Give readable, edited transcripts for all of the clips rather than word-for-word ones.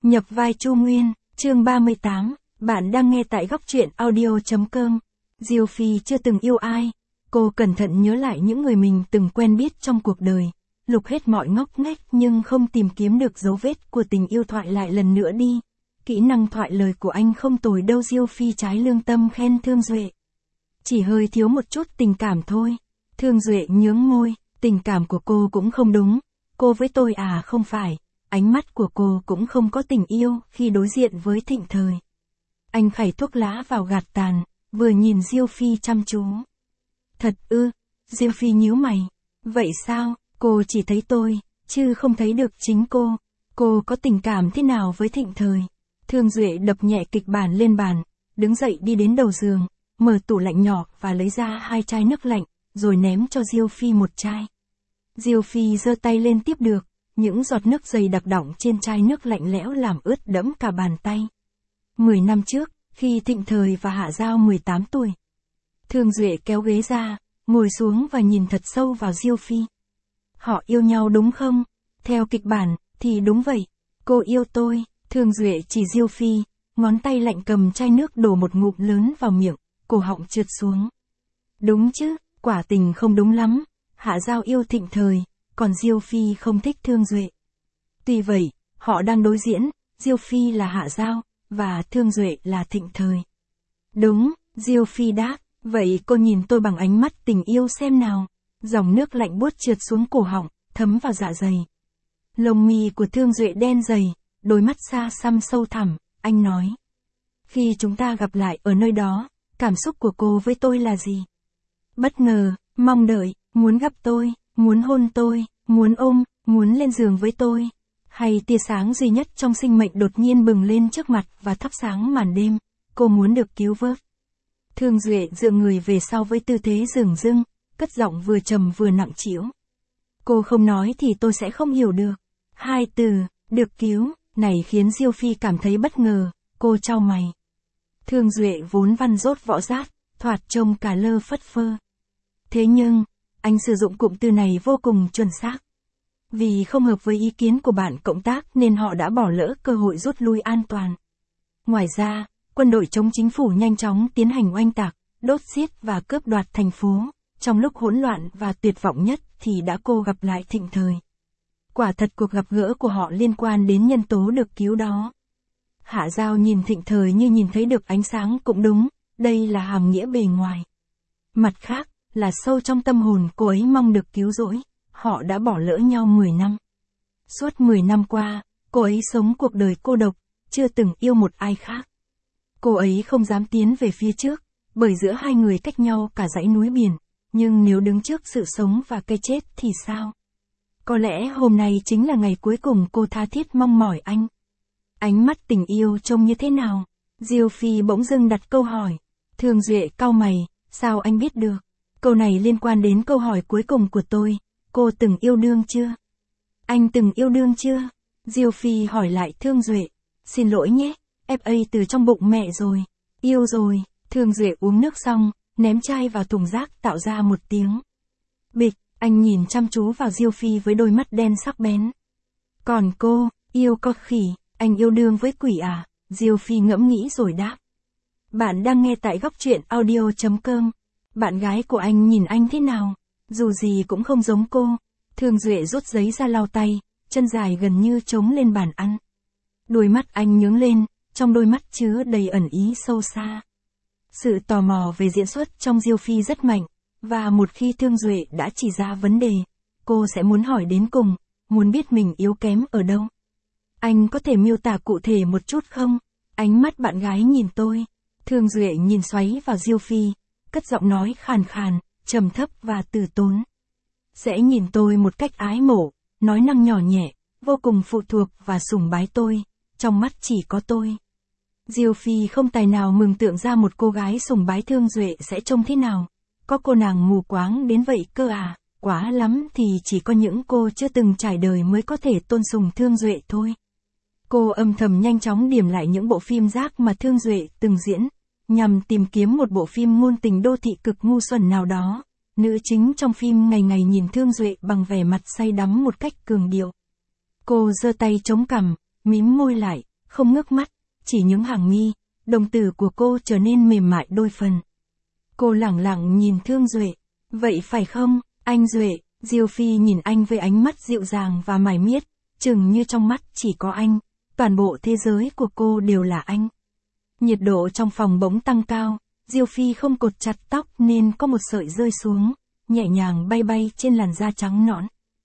Nhập vai Chu Nguyên, chương 38, bạn đang nghe tại góc truyện audio.com. Diêu Phi chưa từng yêu ai. Cô cẩn thận nhớ lại những người mình từng quen biết trong cuộc đời, lục hết mọi ngóc ngách nhưng không tìm kiếm được dấu vết của tình yêu thoại lại lần nữa đi. Kỹ năng thoại lời của anh không tồi đâu, Diêu Phi trái lương tâm khen Thương Duệ. Chỉ hơi thiếu một chút tình cảm thôi. Thương Duệ nhướng môi, tình cảm của cô cũng không đúng. Cô với tôi à, không phải. Ánh mắt của cô cũng không có tình yêu khi đối diện với Thịnh Thời. Anh khảy thuốc lá vào gạt tàn, vừa nhìn Diêu Phi chăm chú. Thật ư? Diêu Phi nhíu mày. Vậy sao, cô chỉ thấy tôi, chứ không thấy được chính cô. Cô có tình cảm thế nào với Thịnh Thời? Thương Duệ đập nhẹ kịch bản lên bàn, đứng dậy đi đến đầu giường, mở tủ lạnh nhỏ và lấy ra 2 chai nước lạnh, rồi ném cho Diêu Phi 1 chai. Diêu Phi giơ tay lên tiếp được, những giọt nước dày đặc đọng trên chai nước lạnh lẽo làm ướt đẫm cả bàn tay. 10 năm trước, khi Thịnh Thời và Hạ Giao 18 tuổi. Thương Duệ kéo ghế ra, ngồi xuống và nhìn thật sâu vào Diêu Phi. Họ yêu nhau đúng không? Theo kịch bản, thì đúng vậy. Cô yêu tôi. Thương Duệ chỉ Diêu Phi, ngón tay lạnh cầm chai nước đổ một ngụm lớn vào miệng, cổ họng trượt xuống. Đúng chứ, quả tình không đúng lắm. Hạ Giao yêu Thịnh Thời, còn Diêu Phi không thích Thương Duệ. Tuy vậy, họ đang đối diễn, Diêu Phi là Hạ Giao, và Thương Duệ là Thịnh Thời. Đúng, Diêu Phi đáp, vậy cô nhìn tôi bằng ánh mắt tình yêu xem nào. Dòng nước lạnh buốt trượt xuống cổ họng, thấm vào dạ dày. Lông mi của Thương Duệ đen dày, đôi mắt xa xăm sâu thẳm, anh nói. Khi chúng ta gặp lại ở nơi đó, cảm xúc của cô với tôi là gì? Bất ngờ, mong đợi, muốn gặp tôi, muốn hôn tôi, muốn ôm, muốn lên giường với tôi. Hay tia sáng duy nhất trong sinh mệnh đột nhiên bừng lên trước mặt và thắp sáng màn đêm, cô muốn được cứu vớt. Thương Duệ dựa người về sau với tư thế dửng dưng, cất giọng vừa trầm vừa nặng trĩu. Cô không nói thì tôi sẽ không hiểu được. 2 từ, được cứu, này khiến Diêu Phi cảm thấy bất ngờ, cô chau mày. Thương Duệ vốn văn dốt võ giác, thoạt trông cả lơ phất phơ. Thế nhưng, anh sử dụng cụm từ này vô cùng chuẩn xác. Vì không hợp với ý kiến của bạn cộng tác nên họ đã bỏ lỡ cơ hội rút lui an toàn. Ngoài ra, quân đội chống chính phủ nhanh chóng tiến hành oanh tạc, đốt giết và cướp đoạt thành phố. Trong lúc hỗn loạn và tuyệt vọng nhất thì đã cô gặp lại Thịnh Thời. Quả thật cuộc gặp gỡ của họ liên quan đến nhân tố được cứu đó. Hạ Giao nhìn Thịnh Thời như nhìn thấy được ánh sáng cũng đúng, đây là hàm nghĩa bề ngoài. Mặt khác, là sâu trong tâm hồn cô ấy mong được cứu rỗi, họ đã bỏ lỡ nhau 10 năm. Suốt 10 năm qua, cô ấy sống cuộc đời cô độc, chưa từng yêu một ai khác. Cô ấy không dám tiến về phía trước, bởi giữa hai người cách nhau cả dãy núi biển, nhưng nếu đứng trước sự sống và cái chết thì sao? Có lẽ hôm nay chính là ngày cuối cùng cô tha thiết mong mỏi anh. Ánh mắt tình yêu trông như thế nào? Diêu Phi bỗng dưng đặt câu hỏi. Thương Duệ cau mày, sao anh biết được? Câu này liên quan đến câu hỏi cuối cùng của tôi. Cô từng yêu đương chưa? Anh từng yêu đương chưa? Diêu Phi hỏi lại Thương Duệ. Xin lỗi nhé, FA từ trong bụng mẹ rồi. Yêu rồi. Thương Duệ uống nước xong, ném chai vào thùng rác tạo ra một tiếng. Bịch, anh nhìn chăm chú vào Diêu Phi với đôi mắt đen sắc bén. Còn cô, yêu con khỉ, anh yêu đương với quỷ à? Diêu Phi ngẫm nghĩ rồi đáp. Bạn đang nghe tại góc truyện audio.com. Bạn gái của anh nhìn anh thế nào? Dù gì cũng không giống cô. Thương Duệ rút giấy ra lau tay, chân dài gần như chống lên bàn ăn. Đôi mắt anh nhướng lên, trong đôi mắt chứa đầy ẩn ý sâu xa. Sự tò mò về diễn xuất trong Diêu Phi rất mạnh, và một khi Thương Duệ đã chỉ ra vấn đề, cô sẽ muốn hỏi đến cùng, muốn biết mình yếu kém ở đâu. Anh có thể miêu tả cụ thể một chút không? Ánh mắt bạn gái nhìn tôi. Thương Duệ nhìn xoáy vào Diêu Phi, cất giọng nói khàn khàn, trầm thấp và từ tốn. Sẽ nhìn tôi một cách ái mộ, nói năng nhỏ nhẹ, vô cùng phụ thuộc và sùng bái tôi, trong mắt chỉ có tôi. Diêu Phi không tài nào mường tượng ra một cô gái sùng bái Thương Duệ sẽ trông thế nào. Có cô nàng mù quáng đến vậy cơ à? Quá lắm thì chỉ có những cô chưa từng trải đời mới có thể tôn sùng Thương Duệ thôi. Cô âm thầm nhanh chóng điểm lại những bộ phim rác mà Thương Duệ từng diễn, nhằm tìm kiếm một bộ phim ngôn tình đô thị cực ngu xuẩn nào đó. Nữ chính trong phim ngày ngày nhìn Thương Duệ bằng vẻ mặt say đắm một cách cường điệu. Cô giơ tay chống cằm, mím môi lại, không ngước mắt, chỉ những hàng mi, đồng tử của cô trở nên mềm mại đôi phần. Cô lẳng lặng nhìn Thương Duệ. Vậy phải không, anh Duệ? Diêu Phi nhìn anh với ánh mắt dịu dàng và mải miết, chừng như trong mắt chỉ có anh, toàn bộ thế giới của cô đều là anh. Nhiệt độ trong phòng bỗng tăng cao, Diêu Phi không cột chặt tóc nên có một sợi rơi xuống, nhẹ nhàng bay bay trên làn da trắng nõn.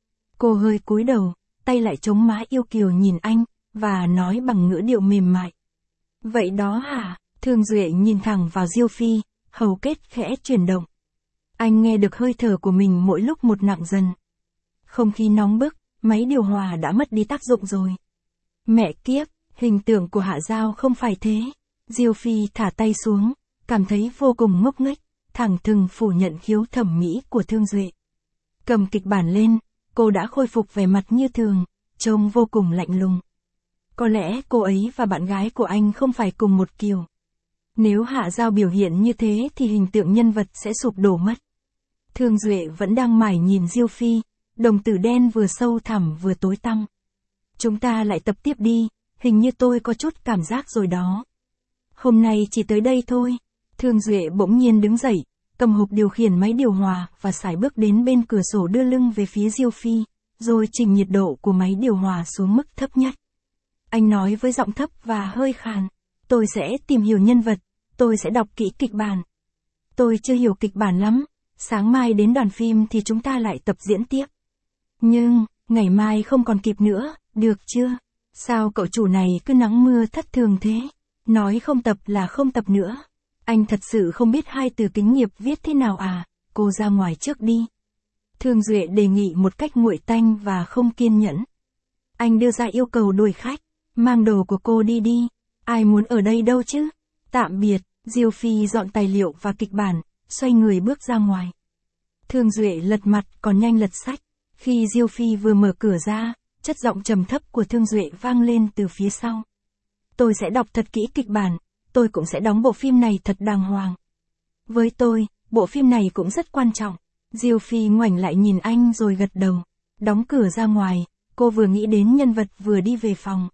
Cô hơi cúi đầu, tay lại chống má yêu kiều nhìn anh, và nói bằng ngữ điệu mềm mại. Vậy đó hả? Thương Duệ nhìn thẳng vào Diêu Phi, hầu kết khẽ chuyển động. Anh nghe được hơi thở của mình mỗi lúc một nặng dần. Không khí nóng bức, máy điều hòa đã mất đi tác dụng rồi. Mẹ kiếp, hình tượng của Hạ Giao không phải thế. Diêu Phi thả tay xuống, cảm thấy vô cùng ngốc nghếch, thẳng thừng phủ nhận khiếu thẩm mỹ của Thương Duệ. Cầm kịch bản lên, cô đã khôi phục vẻ mặt như thường, trông vô cùng lạnh lùng. Có lẽ cô ấy và bạn gái của anh không phải cùng một kiểu. Nếu Hạ Giao biểu hiện như thế thì hình tượng nhân vật sẽ sụp đổ mất. Thương Duệ vẫn đang mải nhìn Diêu Phi, đồng tử đen vừa sâu thẳm vừa tối tăm. Chúng ta lại tập tiếp đi, hình như tôi có chút cảm giác rồi đó. Hôm nay chỉ tới đây thôi. Thương Duệ bỗng nhiên đứng dậy, cầm hộp điều khiển máy điều hòa và sải bước đến bên cửa sổ đưa lưng về phía Diêu Phi, rồi chỉnh nhiệt độ của máy điều hòa xuống mức thấp nhất. Anh nói với giọng thấp và hơi khàn, tôi sẽ tìm hiểu nhân vật, tôi sẽ đọc kỹ kịch bản. Tôi chưa hiểu kịch bản lắm, sáng mai đến đoàn phim thì chúng ta lại tập diễn tiếp. Nhưng, ngày mai không còn kịp nữa, được chưa? Sao cậu chủ này cứ nắng mưa thất thường thế? Nói không tập là không tập nữa. Anh thật sự không biết hai từ kính nghiệp viết thế nào à? Cô ra ngoài trước đi. Thương Duệ đề nghị một cách nguội tanh và không kiên nhẫn. Anh đưa ra yêu cầu đuổi khách. Mang đồ của cô đi đi. Ai muốn ở đây đâu chứ? Tạm biệt. Diêu Phi dọn tài liệu và kịch bản, xoay người bước ra ngoài. Thương Duệ lật mặt còn nhanh lật sách. Khi Diêu Phi vừa mở cửa ra, chất giọng trầm thấp của Thương Duệ vang lên từ phía sau. Tôi sẽ đọc thật kỹ kịch bản, tôi cũng sẽ đóng bộ phim này thật đàng hoàng. Với tôi, bộ phim này cũng rất quan trọng. Diêu Phi ngoảnh lại nhìn anh rồi gật đầu. Đóng cửa ra ngoài, cô vừa nghĩ đến nhân vật vừa đi về phòng.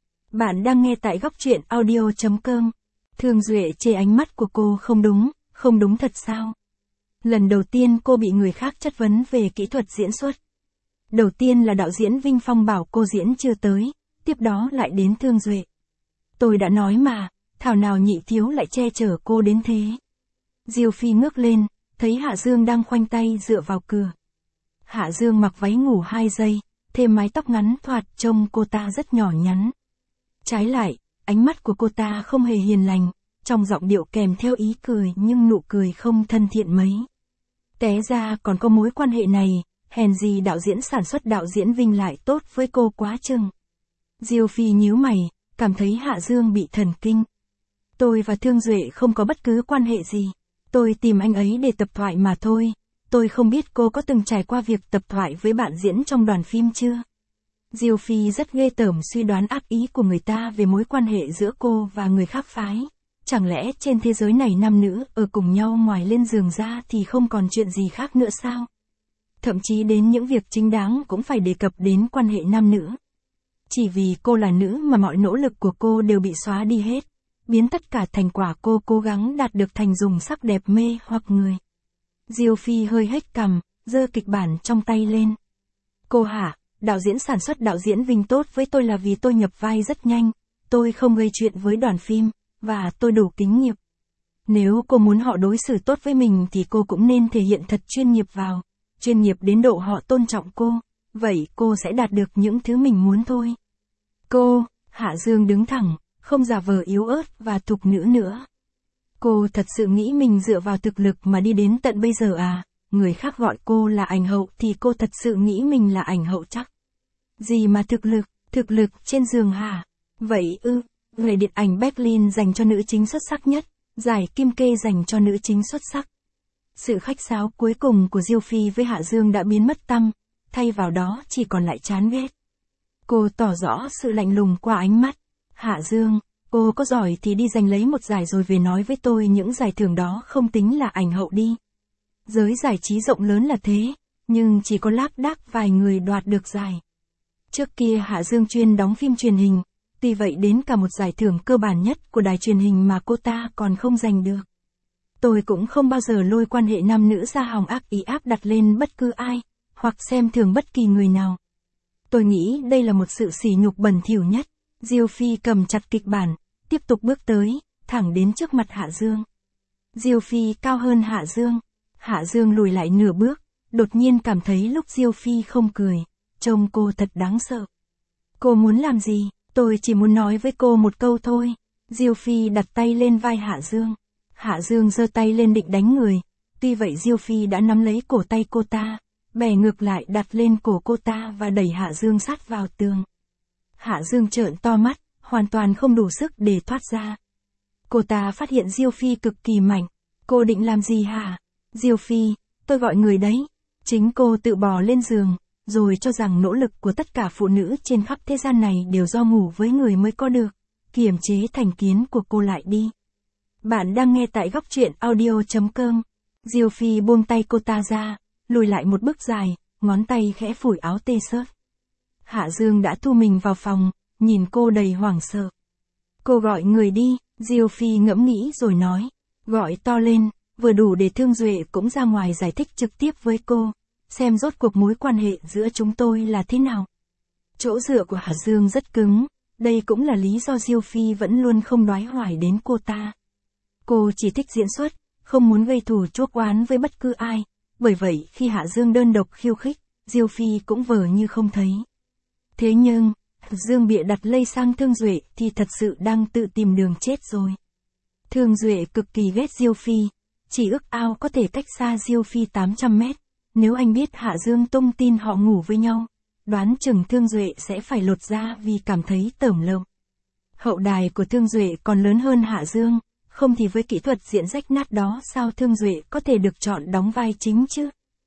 Bạn đang nghe tại góc truyện audio.com. Thương Duệ chê ánh mắt của cô không đúng thật sao? Lần đầu tiên cô bị người khác chất vấn về kỹ thuật diễn xuất. Đầu tiên là đạo diễn Vinh Phong bảo cô diễn chưa tới, tiếp đó lại đến Thương Duệ. Tôi đã nói mà, thảo nào nhị thiếu lại che chở cô đến thế. Diêu Phi ngước lên, thấy Hạ Dương đang khoanh tay dựa vào cửa. Hạ Dương mặc váy ngủ 2 giây, thêm mái tóc ngắn thoạt trông cô ta rất nhỏ nhắn. Trái lại, ánh mắt của cô ta không hề hiền lành, trong giọng điệu kèm theo ý cười nhưng nụ cười không thân thiện mấy. Té ra còn có mối quan hệ này, hèn gì đạo diễn sản xuất đạo diễn Vinh lại tốt với cô quá chừng. Diêu Phi nhíu mày, cảm thấy Hạ Dương bị thần kinh. Tôi và Thương Duệ không có bất cứ quan hệ gì. Tôi tìm anh ấy để tập thoại mà thôi. Tôi không biết cô có từng trải qua việc tập thoại với bạn diễn trong đoàn phim chưa? Diêu Phi rất ghê tởm suy đoán ác ý của người ta về mối quan hệ giữa cô và người khác phái. Chẳng lẽ trên thế giới này nam nữ ở cùng nhau ngoài lên giường ra thì không còn chuyện gì khác nữa sao? Thậm chí đến những việc chính đáng cũng phải đề cập đến quan hệ nam nữ. Chỉ vì cô là nữ mà mọi nỗ lực của cô đều bị xóa đi hết, biến tất cả thành quả cô cố gắng đạt được thành dùng sắc đẹp mê hoặc người. Diêu Phi hơi hếch cằm, giơ kịch bản trong tay lên. Cô hả, đạo diễn sản xuất đạo diễn Vinh tốt với tôi là vì tôi nhập vai rất nhanh, tôi không gây chuyện với đoàn phim, và tôi đủ kinh nghiệm. Nếu cô muốn họ đối xử tốt với mình thì cô cũng nên thể hiện thật chuyên nghiệp vào, chuyên nghiệp đến độ họ tôn trọng cô, vậy cô sẽ đạt được những thứ mình muốn thôi. Cô, Hạ Dương đứng thẳng, không giả vờ yếu ớt và thục nữ nữa. Cô thật sự nghĩ mình dựa vào thực lực mà đi đến tận bây giờ à? Người khác gọi cô là ảnh hậu thì cô thật sự nghĩ mình là ảnh hậu chắc. Gì mà thực lực trên giường hả? Vậy ư, về điện ảnh Berlin dành cho nữ chính xuất sắc nhất, giải Kim Kê dành cho nữ chính xuất sắc. Sự khách sáo cuối cùng của Diêu Phi với Hạ Dương đã biến mất tăm, thay vào đó chỉ còn lại chán ghét. Cô tỏ rõ sự lạnh lùng qua ánh mắt. Hạ Dương, cô có giỏi thì đi giành lấy một giải rồi về nói với tôi những giải thưởng đó không tính là ảnh hậu đi. Giới giải trí rộng lớn là thế, nhưng chỉ có lác đác vài người đoạt được giải. Trước kia Hạ Dương chuyên đóng phim truyền hình, Tuy vậy đến cả một giải thưởng cơ bản nhất của đài truyền hình mà cô ta còn không giành được. Tôi cũng không bao giờ lôi quan hệ nam nữ ra hòng ác ý áp đặt lên bất cứ ai, hoặc xem thường bất kỳ người nào. Tôi nghĩ đây là một sự sỉ nhục bẩn thỉu nhất. Diêu Phi cầm chặt kịch bản, tiếp tục bước tới, thẳng đến trước mặt Hạ Dương. Diêu Phi cao hơn Hạ Dương. Hạ Dương lùi lại nửa bước, đột nhiên cảm thấy lúc Diêu Phi không cười, trông cô thật đáng sợ. Cô muốn làm gì? Tôi chỉ muốn nói với cô một câu thôi. Diêu Phi đặt tay lên vai Hạ Dương. Hạ Dương giơ tay lên định đánh người. Tuy vậy Diêu Phi đã nắm lấy cổ tay cô ta, bẻ ngược lại đặt lên cổ cô ta và đẩy Hạ Dương sát vào tường. Hạ Dương trợn to mắt, hoàn toàn không đủ sức để thoát ra. Cô ta phát hiện Diêu Phi cực kỳ mạnh. Cô định làm gì hả? Diêu Phi, tôi gọi người đấy. Chính cô tự bò lên giường, rồi cho rằng nỗ lực của tất cả phụ nữ trên khắp thế gian này đều do ngủ với người mới có được. Kiềm chế thành kiến của cô lại đi. Bạn đang nghe tại góc truyện audio.com. Diêu Phi buông tay cô ta ra, lùi lại một bước dài, ngón tay khẽ phủi áo t-shirt. Hạ Dương đã thu mình vào phòng, nhìn cô đầy hoảng sợ. Cô gọi người đi, Diêu Phi ngẫm nghĩ rồi nói. Gọi to lên, vừa đủ để Thương Duệ cũng ra ngoài giải thích trực tiếp với cô, xem rốt cuộc mối quan hệ giữa chúng tôi là thế nào. Chỗ dựa của Hạ Dương rất cứng, đây cũng là lý do Diêu Phi vẫn luôn không đoái hoài đến cô ta. Cô chỉ thích diễn xuất, không muốn gây thù chuốc oán với bất cứ ai, bởi vậy khi Hạ Dương đơn độc khiêu khích, Diêu Phi cũng vờ như không thấy. Thế nhưng, Dương bịa đặt lây sang Thương Duệ thì thật sự đang tự tìm đường chết rồi. Thương Duệ cực kỳ ghét Diêu Phi, chỉ ước ao có thể cách xa Diêu Phi 800 mét. Nếu anh biết Hạ Dương tung tin họ ngủ với nhau, đoán chừng Thương Duệ sẽ phải lột da vì cảm thấy tởm lợm. Hậu đài của Thương Duệ còn lớn hơn Hạ Dương, không thì với kỹ thuật diễn rách nát đó sao Thương Duệ có thể được chọn đóng vai chính chứ?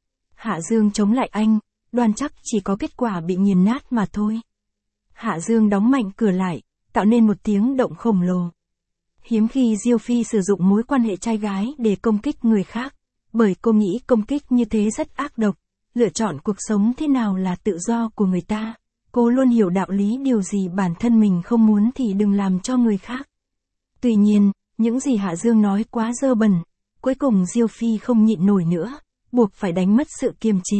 Hạ Dương chống lại anh, đoan chắc chỉ có kết quả bị nghiền nát mà thôi. Hạ Dương đóng mạnh cửa lại, tạo nên một tiếng động khổng lồ. Hiếm khi Diêu Phi sử dụng mối quan hệ trai gái để công kích người khác, bởi cô nghĩ công kích như thế rất ác độc, lựa chọn cuộc sống thế nào là tự do của người ta. Cô luôn hiểu đạo lý điều gì bản thân mình không muốn thì đừng làm cho người khác. Tuy nhiên, những gì Hạ Dương nói quá dơ bẩn, cuối cùng Diêu Phi không nhịn nổi nữa, buộc phải đánh mất sự kiềm chế.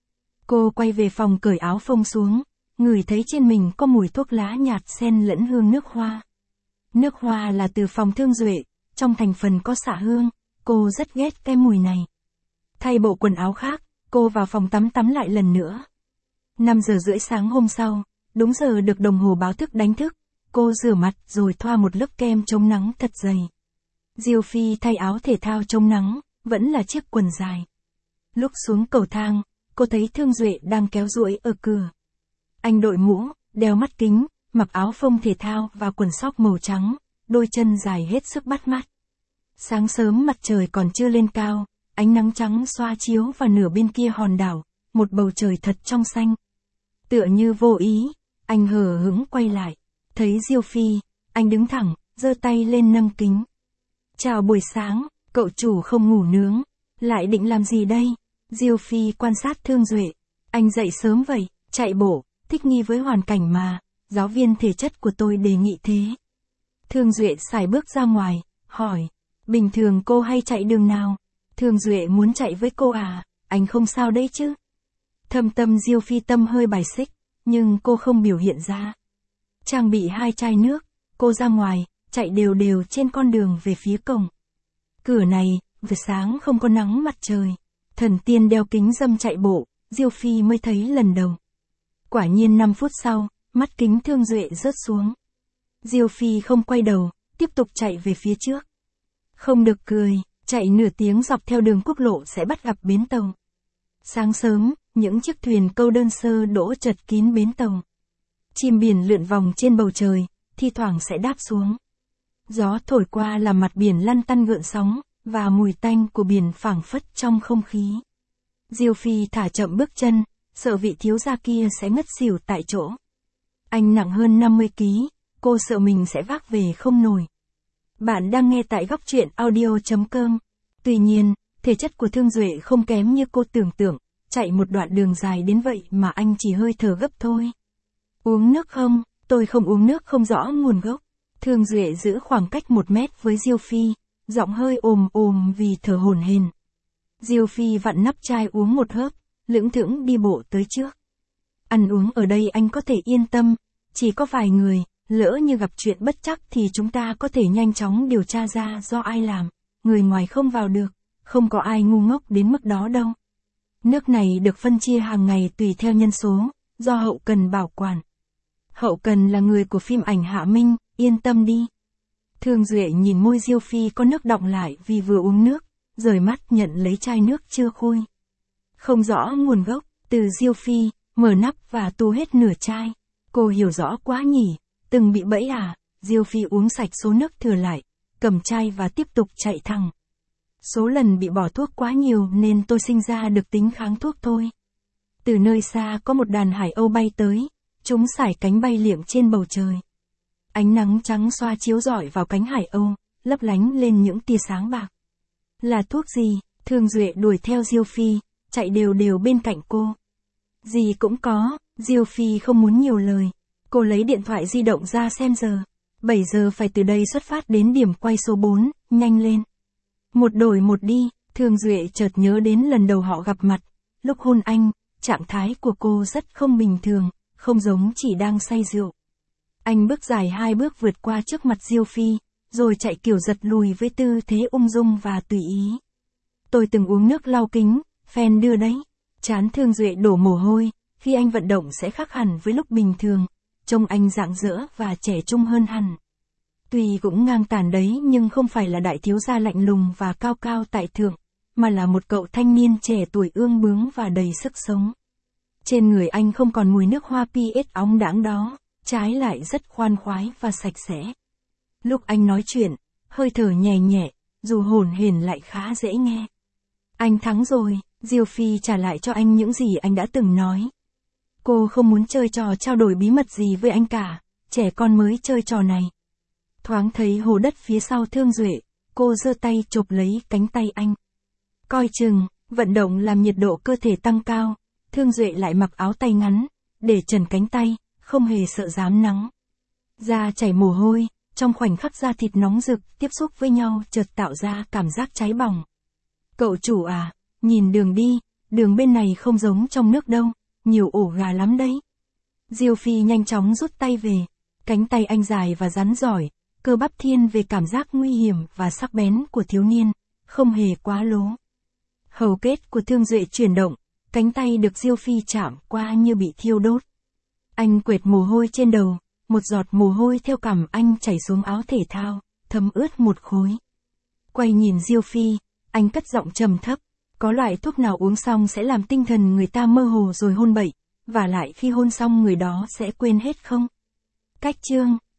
Cô quay về phòng cởi áo phông xuống, ngửi thấy trên mình có mùi thuốc lá nhạt xen lẫn hương nước hoa. Nước hoa là từ phòng Thương Duệ, trong thành phần có xạ hương, cô rất ghét cái mùi này. Thay bộ quần áo khác, cô vào phòng tắm lại lần nữa. 5 giờ rưỡi sáng hôm sau, đúng giờ được đồng hồ báo thức đánh thức, cô rửa mặt rồi thoa một lớp kem chống nắng thật dày. Diêu Phi thay áo thể thao chống nắng, vẫn là chiếc quần dài. Lúc xuống cầu thang, cô thấy Thương Duệ đang kéo duỗi ở cửa. Anh đội mũ, đeo mắt kính, mặc áo phông thể thao và quần sóc màu trắng, đôi chân dài hết sức bắt mắt. Sáng sớm mặt trời còn chưa lên cao, ánh nắng trắng xoa chiếu vào nửa bên kia hòn đảo, một bầu trời thật trong xanh. Tựa như vô ý, anh hờ hững quay lại, thấy Diêu Phi, anh đứng thẳng, giơ tay lên nâng kính. Chào buổi sáng, cậu chủ không ngủ nướng, lại định làm gì đây? Diêu Phi quan sát Thương Duệ, anh dậy sớm vậy, chạy bộ, thích nghi với hoàn cảnh mà, giáo viên thể chất của tôi đề nghị thế. Thương Duệ sải bước ra ngoài, hỏi, bình thường cô hay chạy đường nào? Thương Duệ muốn chạy với cô à, anh không sao đấy chứ? Thâm tâm Diêu Phi tâm hơi bài xích, nhưng cô không biểu hiện ra. Trang bị 2 chai nước, cô ra ngoài, chạy đều đều trên con đường về phía cổng. Cửa này, vừa sáng không có nắng mặt trời, thần tiên đeo kính râm chạy bộ, Diêu Phi mới thấy lần đầu. Quả nhiên 5 phút sau, mắt kính Thương Duệ rớt xuống. Diêu Phi không quay đầu, tiếp tục chạy về phía trước. Không được cười, chạy nửa tiếng dọc theo đường quốc lộ sẽ bắt gặp bến tàu. Sáng sớm, những chiếc thuyền câu đơn sơ đỗ chật kín bến tàu. Chim biển lượn vòng trên bầu trời, thi thoảng sẽ đáp xuống. Gió thổi qua làm mặt biển lăn tăn gợn sóng, và mùi tanh của biển phảng phất trong không khí. Diêu Phi thả chậm bước chân, sợ vị thiếu gia kia sẽ ngất xỉu tại chỗ. Anh nặng hơn 50 kg, cô sợ mình sẽ vác về không nổi. Bạn đang nghe tại góc truyện audio.com. Tuy nhiên, thể chất của Thương Duệ không kém như cô tưởng tượng, chạy một đoạn đường dài đến vậy mà anh chỉ hơi thở gấp thôi. Uống nước không? Tôi không uống nước không rõ nguồn gốc. Thương Duệ giữ khoảng cách 1 mét với Diêu Phi, giọng hơi ồm ồm vì thở hổn hển. Diêu Phi vặn nắp chai uống một hớp, lững thững đi bộ tới trước. Ăn uống ở đây anh có thể yên tâm, chỉ có vài người, lỡ như gặp chuyện bất trắc thì chúng ta có thể nhanh chóng điều tra ra do ai làm, người ngoài không vào được, không có ai ngu ngốc đến mức đó đâu. Nước này được phân chia hàng ngày tùy theo nhân số, do hậu cần bảo quản. Hậu cần là người của phim ảnh Hạ Minh, yên tâm đi. Thương Duệ nhìn môi Diêu Phi có nước đọng lại vì vừa uống nước, rời mắt nhận lấy chai nước chưa khui. Không rõ nguồn gốc, từ Diêu Phi, mở nắp và tu hết nửa chai. Cô hiểu rõ quá nhỉ, từng bị bẫy à? Diêu Phi uống sạch số nước thừa lại, cầm chai và tiếp tục chạy thẳng. Số lần bị bỏ thuốc quá nhiều nên tôi sinh ra được tính kháng thuốc thôi. Từ nơi xa có một đàn hải âu bay tới, chúng sải cánh bay liệng trên bầu trời. Ánh nắng trắng xoa chiếu rọi vào cánh hải âu, lấp lánh lên những tia sáng bạc. Là thuốc gì? Thương Duệ đuổi theo Diêu Phi, chạy đều đều bên cạnh cô. Gì cũng có, Diêu Phi không muốn nhiều lời. Cô lấy điện thoại di động ra xem giờ. 7 giờ phải từ đây xuất phát đến điểm quay số 4, nhanh lên. Một đổi một đi, Thương Duệ chợt nhớ đến lần đầu họ gặp mặt. Lúc hôn anh, trạng thái của cô rất không bình thường, không giống chỉ đang say rượu. Anh bước dài 2 bước vượt qua trước mặt Diêu Phi, rồi chạy kiểu giật lùi với tư thế ung dung và tùy ý. Tôi từng uống nước lau kính, fan đưa đấy. Trán Thương Duệ đổ mồ hôi, khi anh vận động sẽ khác hẳn với lúc bình thường, trông anh rạng rỡ và trẻ trung hơn hẳn. Tuy cũng ngang tàn đấy nhưng không phải là đại thiếu gia lạnh lùng và cao cao tại thượng, mà là một cậu thanh niên trẻ tuổi ương bướng và đầy sức sống. Trên người anh không còn mùi nước hoa PS óng đãng đó, trái lại rất khoan khoái và sạch sẽ. Lúc anh nói chuyện, hơi thở nhẹ nhẹ, dù hổn hển lại khá dễ nghe. Anh thắng rồi, Diêu Phi trả lại cho anh những gì anh đã từng nói. Cô không muốn chơi trò trao đổi bí mật gì với anh cả, trẻ con mới chơi trò này. Thoáng thấy hồ đất phía sau Thương Duệ, cô giơ tay chộp lấy cánh tay anh. Coi chừng, vận động làm nhiệt độ cơ thể tăng cao, Thương Duệ lại mặc áo tay ngắn, để trần cánh tay, không hề sợ rám nắng. Da chảy mồ hôi, trong khoảnh khắc da thịt nóng rực tiếp xúc với nhau chợt tạo ra cảm giác cháy bỏng. Cậu chủ à, nhìn đường đi, đường bên này không giống trong nước đâu, nhiều ổ gà lắm đấy. Diêu Phi nhanh chóng rút tay về, cánh tay anh dài và rắn giỏi, cơ bắp thiên về cảm giác nguy hiểm và sắc bén của thiếu niên, không hề quá lố. Hầu kết của Thương Duệ chuyển động, cánh tay được Diêu Phi chạm qua như bị thiêu đốt. Anh quệt mồ hôi trên đầu, một giọt mồ hôi theo cằm anh chảy xuống áo thể thao, thấm ướt một khối. Quay nhìn Diêu Phi, anh cất giọng trầm thấp, có loại thuốc nào uống xong sẽ làm tinh thần người ta mơ hồ rồi hôn bậy, và lại khi hôn xong người đó sẽ quên hết không? Cách chương,